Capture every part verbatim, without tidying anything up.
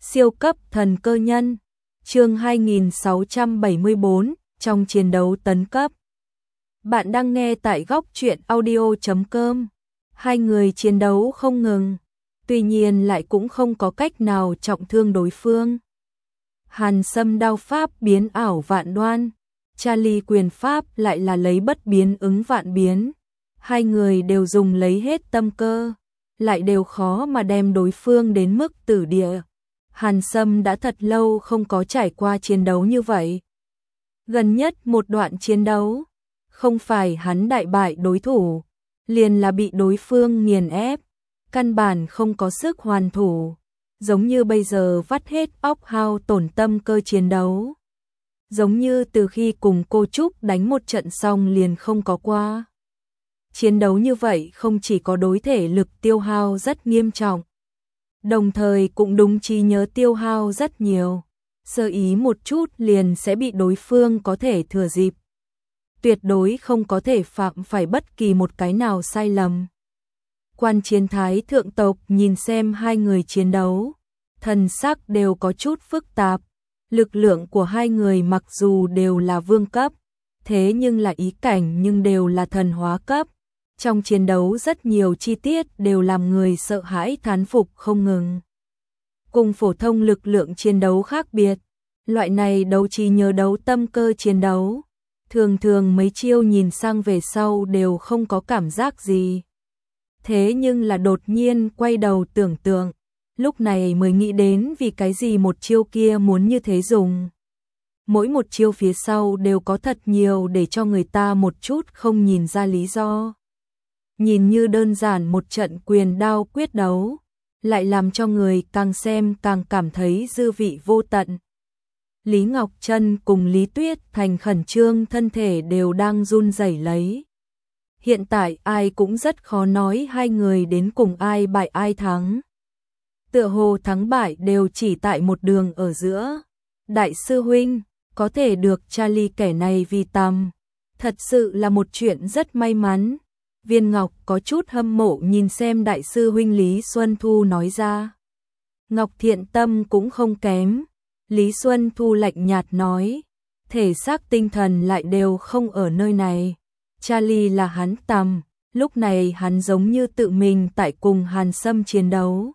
Siêu cấp thần cơ nhân, chương hai nghìn sáu trăm bảy mươi bốn, trong chiến đấu tấn cấp. Bạn đang nghe tại góc truyện audio chấm com. Hai người chiến đấu không ngừng, tuy nhiên lại cũng không có cách nào trọng thương đối phương. Hàn Sâm đao pháp biến ảo vạn đoan, Charlie quyền pháp lại là lấy bất biến ứng vạn biến. Hai người đều dùng lấy hết tâm cơ, lại đều khó mà đem đối phương đến mức tử địa. Hàn Sâm đã thật lâu không có trải qua chiến đấu như vậy. Gần nhất một đoạn chiến đấu, không phải hắn đại bại đối thủ, liền là bị đối phương nghiền ép, căn bản không có sức hoàn thủ, giống như bây giờ vắt hết óc hao tổn tâm cơ chiến đấu. Giống như từ khi cùng cô Trúc đánh một trận xong liền không có qua. Chiến đấu như vậy không chỉ có đối thể lực tiêu hao rất nghiêm trọng, đồng thời cũng đúng trí nhớ tiêu hao rất nhiều, sơ ý một chút liền sẽ bị đối phương có thể thừa dịp. Tuyệt đối không có thể phạm phải bất kỳ một cái nào sai lầm. Quan Chiến Thái thượng tộc nhìn xem hai người chiến đấu, thần sắc đều có chút phức tạp. Lực lượng của hai người mặc dù đều là vương cấp, thế nhưng là ý cảnh nhưng đều là thần hóa cấp. Trong chiến đấu rất nhiều chi tiết đều làm người sợ hãi thán phục không ngừng. Cùng phổ thông lực lượng chiến đấu khác biệt, loại này đấu trí nhớ đấu tâm cơ chiến đấu, thường thường mấy chiêu nhìn sang về sau đều không có cảm giác gì. Thế nhưng là đột nhiên quay đầu tưởng tượng, lúc này mới nghĩ đến vì cái gì một chiêu kia muốn như thế dùng. Mỗi một chiêu phía sau đều có thật nhiều để cho người ta một chút không nhìn ra lý do. Nhìn như đơn giản một trận quyền đao quyết đấu, lại làm cho người càng xem càng cảm thấy dư vị vô tận. Lý Ngọc Trân cùng Lý Tuyết Thành khẩn trương thân thể đều đang run rẩy lấy. Hiện tại ai cũng rất khó nói hai người đến cùng ai bại ai thắng. Tựa hồ thắng bại đều chỉ tại một đường ở giữa. Đại sư huynh, có thể được Charlie kẻ này vì tầm, thật sự là một chuyện rất may mắn. Viên Ngọc có chút hâm mộ nhìn xem đại sư huynh Lý Xuân Thu nói ra. Ngọc thiện tâm cũng không kém. Lý Xuân Thu lạnh nhạt nói, thể xác tinh thần lại đều không ở nơi này. Charlie là hắn tầm, lúc này hắn giống như tự mình tại cùng Hàn Sâm chiến đấu.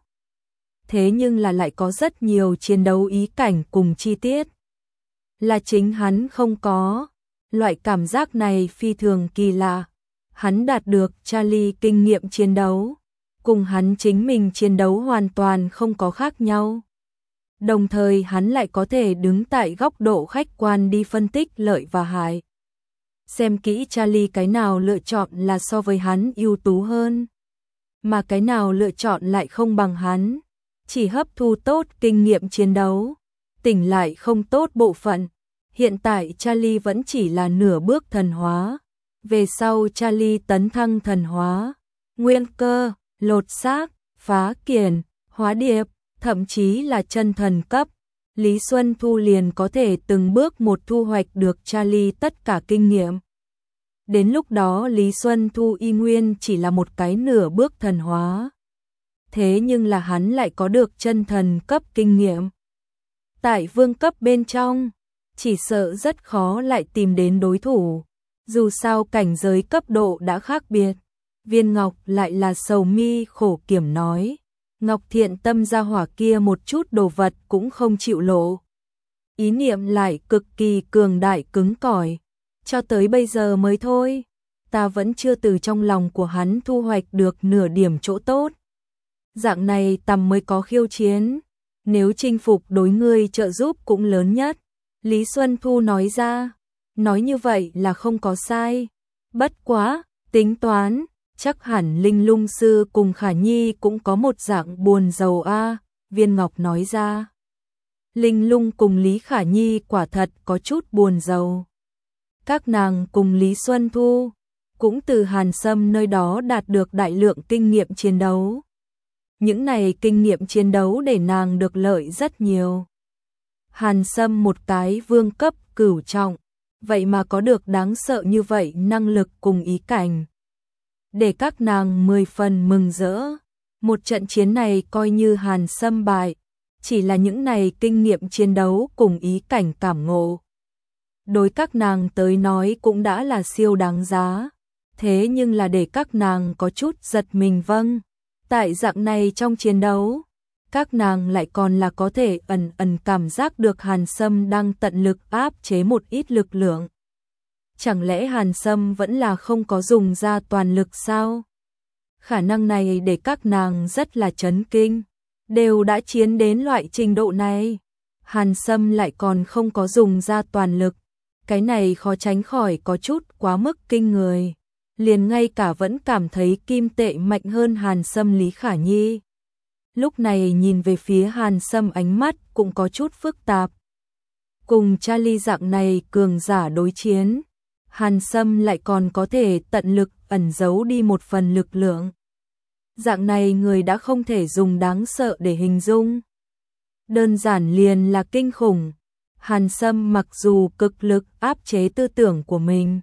Thế nhưng là lại có rất nhiều chiến đấu ý cảnh cùng chi tiết. Là chính hắn không có. Loại cảm giác này phi thường kỳ lạ. Hắn đạt được Charlie kinh nghiệm chiến đấu, cùng hắn chính mình chiến đấu hoàn toàn không có khác nhau. Đồng thời hắn lại có thể đứng tại góc độ khách quan đi phân tích lợi và hại. Xem kỹ Charlie cái nào lựa chọn là so với hắn ưu tú hơn, mà cái nào lựa chọn lại không bằng hắn. Chỉ hấp thu tốt kinh nghiệm chiến đấu, tỉnh lại không tốt bộ phận. Hiện tại Charlie vẫn chỉ là nửa bước thần hóa. Về sau Charlie tấn thăng thần hóa, nguyên cơ, lột xác, phá kiền, hóa điệp, thậm chí là chân thần cấp. Lý Xuân Thu liền có thể từng bước một thu hoạch được Charlie tất cả kinh nghiệm. Đến lúc đó Lý Xuân Thu y nguyên chỉ là một cái nửa bước thần hóa. Thế nhưng là hắn lại có được chân thần cấp kinh nghiệm. Tại vương cấp bên trong, chỉ sợ rất khó lại tìm đến đối thủ. Dù sao cảnh giới cấp độ đã khác biệt. Viên Ngọc lại là sầu mi khổ kiểm nói. Ngọc thiện tâm ra hỏa kia một chút đồ vật cũng không chịu lộ. Ý niệm lại cực kỳ cường đại cứng cỏi. Cho tới bây giờ mới thôi. Ta vẫn chưa từ trong lòng của hắn thu hoạch được nửa điểm chỗ tốt. Dạng này tầm mới có khiêu chiến. Nếu chinh phục đối ngươi trợ giúp cũng lớn nhất. Lý Xuân Thu nói ra. Nói như vậy là không có sai. Bất quá, tính toán, chắc hẳn Linh Lung Sư cùng Khả Nhi cũng có một dạng buồn rầu a. Viên Ngọc nói ra. Linh Lung cùng Lý Khả Nhi quả thật có chút buồn rầu. Các nàng cùng Lý Xuân Thu cũng từ Hàn Sâm nơi đó đạt được đại lượng kinh nghiệm chiến đấu. Những này kinh nghiệm chiến đấu để nàng được lợi rất nhiều. Hàn Sâm một cái vương cấp cửu trọng, vậy mà có được đáng sợ như vậy năng lực cùng ý cảnh. Để các nàng mười phần mừng rỡ. Một trận chiến này coi như Hàn Sâm bại, Chỉ là những này kinh nghiệm chiến đấu cùng ý cảnh cảm ngộ. Đối các nàng tới nói cũng đã là siêu đáng giá. Thế nhưng là để các nàng có chút giật mình vâng. Tại dạng này trong chiến đấu, các nàng lại còn là có thể ẩn ẩn cảm giác được Hàn Sâm đang tận lực áp chế một ít lực lượng. Chẳng lẽ Hàn Sâm vẫn là không có dùng ra toàn lực sao? Khả năng này để các nàng rất là chấn kinh. Đều đã chiến đến loại trình độ này, Hàn Sâm lại còn không có dùng ra toàn lực. Cái này khó tránh khỏi có chút quá mức kinh người. Liền ngay cả vẫn cảm thấy kim tệ mạnh hơn Hàn Sâm Lý Khả Nhi. Lúc này nhìn về phía Hàn Sâm ánh mắt cũng có chút phức tạp. Cùng Charlie dạng này cường giả đối chiến, Hàn Sâm lại còn có thể tận lực ẩn giấu đi một phần lực lượng. Dạng này người đã không thể dùng đáng sợ để hình dung. Đơn giản liền là kinh khủng. Hàn Sâm mặc dù cực lực áp chế tư tưởng của mình,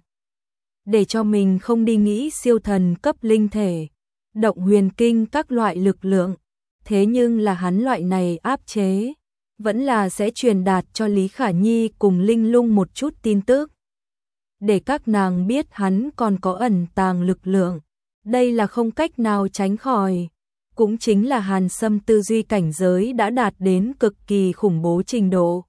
để cho mình không đi nghĩ siêu thần cấp linh thể, động huyền kinh các loại lực lượng. Thế nhưng là hắn loại này áp chế, vẫn là sẽ truyền đạt cho Lý Khả Nhi cùng Linh Lung một chút tin tức. Để các nàng biết hắn còn có ẩn tàng lực lượng. Đây là không cách nào tránh khỏi. Cũng chính là Hàn Sâm tư duy cảnh giới đã đạt đến cực kỳ khủng bố trình độ.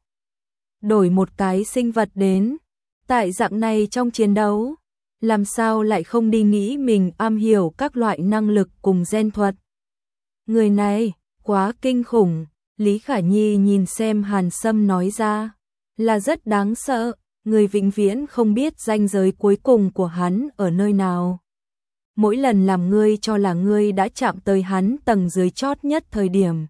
Đổi một cái sinh vật đến, tại dạng này trong chiến đấu, làm sao lại không đi nghĩ mình am hiểu các loại năng lực cùng gen thuật. Người này, quá kinh khủng, Lý Khả Nhi nhìn xem Hàn Sâm nói ra, là rất đáng sợ, người vĩnh viễn không biết ranh giới cuối cùng của hắn ở nơi nào. Mỗi lần làm ngươi cho là ngươi đã chạm tới hắn tầng dưới chót nhất thời điểm,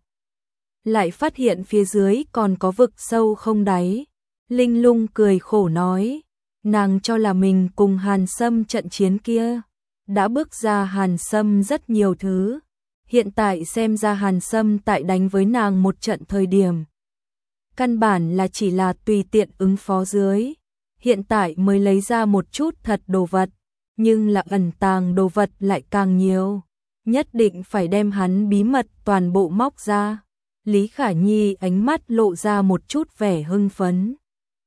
lại phát hiện phía dưới còn có vực sâu không đáy. Linh Lung cười khổ nói, nàng cho là mình cùng Hàn Sâm trận chiến kia, đã bước ra Hàn Sâm rất nhiều thứ. Hiện tại xem ra Hàn Sâm tại đánh với nàng một trận thời điểm, căn bản là chỉ là tùy tiện ứng phó dưới. Hiện tại mới lấy ra một chút thật đồ vật, nhưng là ẩn tàng đồ vật lại càng nhiều. Nhất định phải đem hắn bí mật toàn bộ móc ra. Lý Khả Nhi ánh mắt lộ ra một chút vẻ hưng phấn.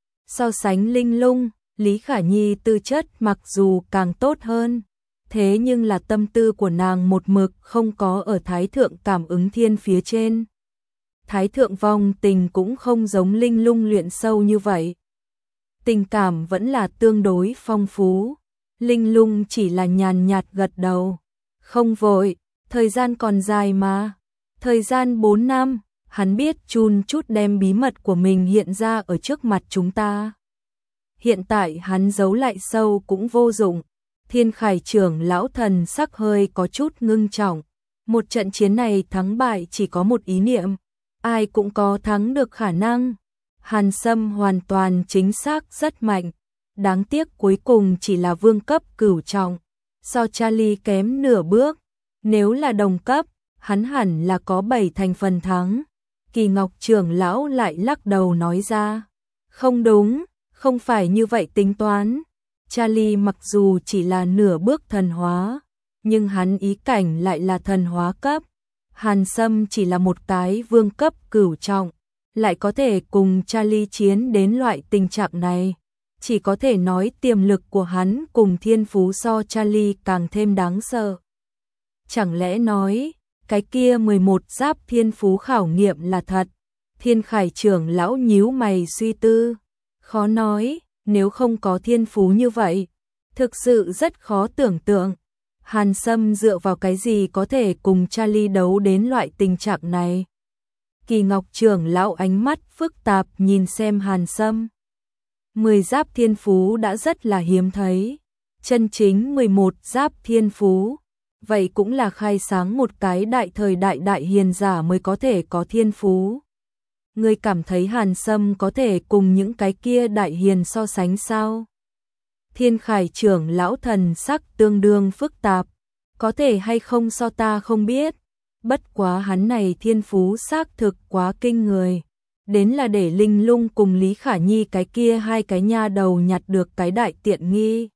So sánh Linh Lung, Lý Khả Nhi tư chất mặc dù càng tốt hơn, thế nhưng là tâm tư của nàng một mực không có ở Thái Thượng Cảm Ứng Thiên phía trên. Thái Thượng Vong Tình cũng không giống Linh Lung luyện sâu như vậy. Tình cảm vẫn là tương đối phong phú. Linh Lung chỉ là nhàn nhạt gật đầu. Không vội, thời gian còn dài mà. Thời gian bốn năm, hắn biết chun chút đem bí mật của mình hiện ra ở trước mặt chúng ta. Hiện tại hắn giấu lại sâu cũng vô dụng. Thiên Khải trưởng lão thần sắc hơi có chút ngưng trọng. Một trận chiến này thắng bại chỉ có một ý niệm. Ai cũng có thắng được khả năng. Hàn Sâm hoàn toàn chính xác rất mạnh. Đáng tiếc cuối cùng chỉ là vương cấp cửu trọng. So Charlie kém nửa bước. Nếu là đồng cấp, hắn hẳn là có bảy thành phần thắng. Kỳ Ngọc trưởng lão lại lắc đầu nói ra. Không đúng, không phải như vậy tính toán. Charlie mặc dù chỉ là nửa bước thần hóa, nhưng hắn ý cảnh lại là thần hóa cấp. Hàn Sâm chỉ là một cái vương cấp cửu trọng, lại có thể cùng Charlie chiến đến loại tình trạng này. Chỉ có thể nói tiềm lực của hắn cùng thiên phú so Charlie càng thêm đáng sợ. Chẳng lẽ nói, cái kia mười một giáp thiên phú khảo nghiệm là thật? Thiên Khải trưởng lão nhíu mày suy tư. Khó nói, nếu không có thiên phú như vậy, thực sự rất khó tưởng tượng. Hàn Sâm dựa vào cái gì có thể cùng Charlie đấu đến loại tình trạng này? Kỳ Ngọc trưởng lão ánh mắt phức tạp nhìn xem Hàn Sâm. mười giáp thiên phú đã rất là hiếm thấy. Chân chính mười một giáp thiên phú, vậy cũng là khai sáng một cái đại thời đại đại hiền giả mới có thể có thiên phú. Ngươi cảm thấy Hàn Sâm có thể cùng những cái kia đại hiền so sánh sao? Thiên Khải trưởng lão thần sắc tương đương phức tạp. Có thể hay không so ta không biết. Bất quá hắn này thiên phú xác thực quá kinh người. Đến là để Linh Lung cùng Lý Khả Nhi cái kia hai cái nha đầu nhặt được cái đại tiện nghi.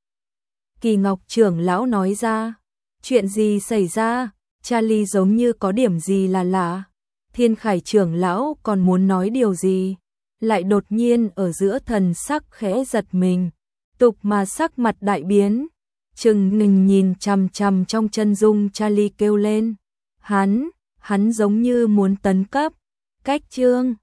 Kỳ Ngọc trưởng lão nói ra. Chuyện gì xảy ra? Charlie giống như có điểm gì là lạ. Thiên Khải trưởng lão còn muốn nói điều gì, lại đột nhiên ở giữa thần sắc khẽ giật mình, tục mà sắc mặt đại biến, trừng ngình nhìn chằm chằm trong chân dung Charlie kêu lên, hắn, hắn giống như muốn tấn cấp, cách chương